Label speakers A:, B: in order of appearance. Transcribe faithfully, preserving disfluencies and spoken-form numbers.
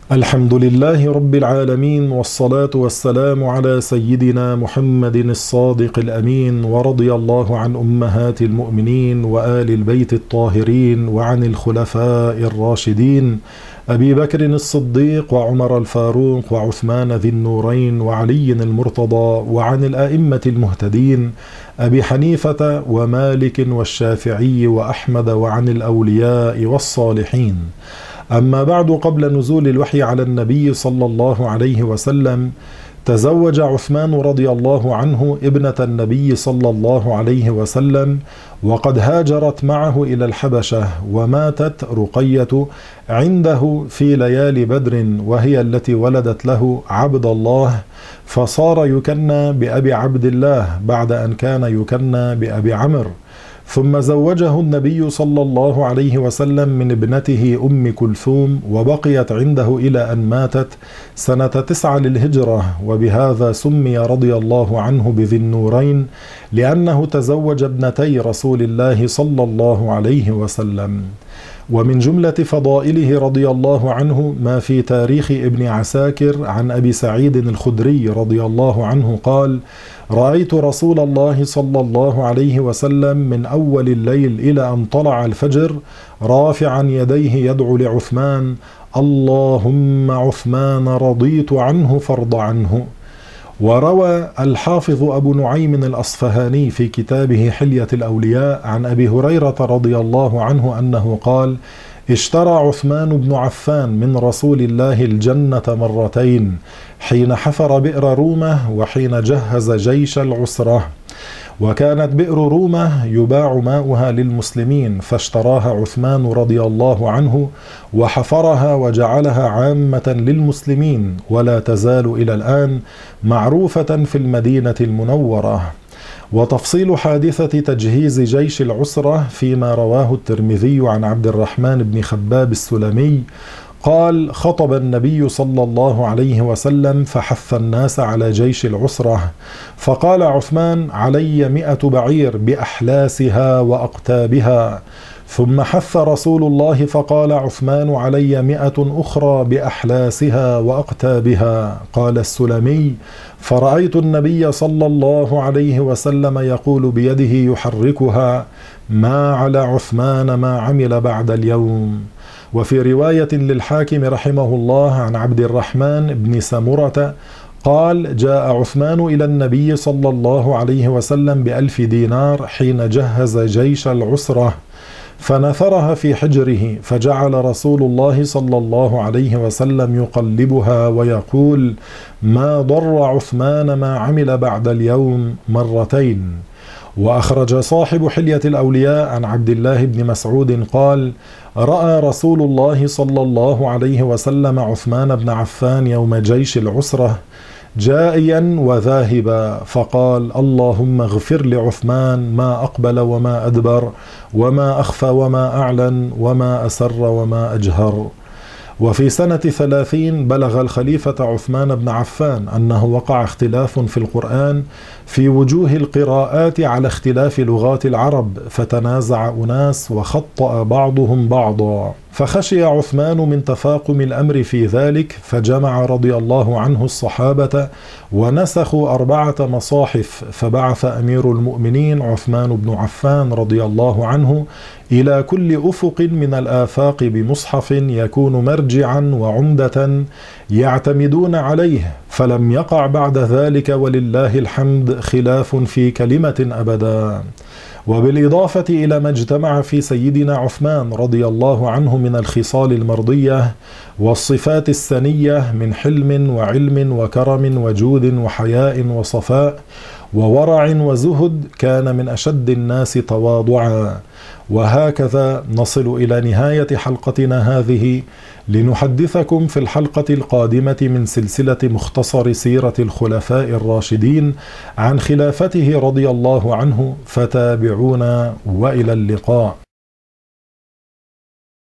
A: الحمد لله رب العالمين، والصلاة والسلام على سيدنا محمد الصادق الأمين، ورضي الله عن أمهات المؤمنين وآل البيت الطاهرين وعن الخلفاء الراشدين أبي بكر الصديق وعمر الفاروق وعثمان ذي النورين وعلي المرتضى، وعن الأئمة المهتدين أبي حنيفة ومالك والشافعي وأحمد، وعن الأولياء والصالحين. أما بعد، قبل نزول الوحي على النبي صلى الله عليه وسلم تزوج عثمان رضي الله عنه ابنة النبي صلى الله عليه وسلم، وقد هاجرت معه إلى الحبشة، وماتت رقية عنده في ليالي بدر، وهي التي ولدت له عبد الله، فصار يكنى بأبي عبد الله بعد أن كان يكنى بأبي عمرو. ثم زوجه النبي صلى الله عليه وسلم من ابنته أم كلثوم، وبقيت عنده إلى أن ماتت سنة تسعة للهجرة، وبهذا سمي رضي الله عنه بذي النورين، لأنه تزوج ابنتي رسول الله صلى الله عليه وسلم. ومن جملة فضائله رضي الله عنه ما في تاريخ ابن عساكر عن أبي سعيد الخدري رضي الله عنه قال: رأيت رسول الله صلى الله عليه وسلم من أول الليل إلى أن طلع الفجر رافعا يديه يدعو لعثمان: اللهم عثمان رضيت عنه فارض عنه. وروى الحافظ أبو نعيم الأصفهاني في كتابه حلية الأولياء عن أبي هريرة رضي الله عنه أنه قال: اشترى عثمان بن عفان من رسول الله الجنة مرتين، حين حفر بئر رومة وحين جهز جيش العسرة. وكانت بئر رومة يباع ماؤها للمسلمين، فاشتراها عثمان رضي الله عنه وحفرها وجعلها عامة للمسلمين، ولا تزال إلى الآن معروفة في المدينة المنورة. وتفصيل حادثة تجهيز جيش العسرة فيما رواه الترمذي عن عبد الرحمن بن خباب السلمي قال: خطب النبي صلى الله عليه وسلم فحث الناس على جيش العسرة، فقال عثمان: علي مئة بعير بأحلاسها وأقتابها. ثم حث رسول الله فقال عثمان: علي مئة أخرى بأحلاسها وأقتابها. قال السلمي: فرأيت النبي صلى الله عليه وسلم يقول بيده يحركها: ما على عثمان ما عمل بعد اليوم. وفي رواية للحاكم رحمه الله عن عبد الرحمن بن سمرة قال: جاء عثمان إلى النبي صلى الله عليه وسلم بألف دينار حين جهز جيش العسرة، فنثرها في حجره، فجعل رسول الله صلى الله عليه وسلم يقلبها ويقول: ما ضر عثمان ما عمل بعد اليوم مرتين. وأخرج صاحب حلية الأولياء عن عبد الله بن مسعود قال: رأى رسول الله صلى الله عليه وسلم عثمان بن عفان يوم جيش العسرة جائيا وذاهبا، فقال: اللهم اغفر لعثمان ما أقبل وما أدبر، وما أخفى وما أعلن، وما أسر وما أجهر. وفي سنة ثلاثين بلغ الخليفة عثمان بن عفان أنه وقع اختلاف في القرآن في وجوه القراءات على اختلاف لغات العرب، فتنازع أناس وخطأ بعضهم بعضا، فخشي عثمان من تفاقم الأمر في ذلك، فجمع رضي الله عنه الصحابة ونسخوا أربعة مصاحف، فبعث أمير المؤمنين عثمان بن عفان رضي الله عنه إلى كل أفق من الآفاق بمصحف يكون مرجعا وعمدة يعتمدون عليه، فلم يقع بعد ذلك ولله الحمد خلاف في كلمة أبدا. وبالإضافة إلى ما اجتمع في سيدنا عثمان رضي الله عنه من الخصال المرضية والصفات السنية من حلم وعلم وكرم وجود وحياء وصفاء وورع وزهد، كان من أشد الناس تواضعا. وهكذا نصل إلى نهاية حلقتنا هذه، لنحدثكم في الحلقة القادمة من سلسلة مختصر سيرة الخلفاء الراشدين عن خلافته رضي الله عنه، فتابعونا وإلى اللقاء.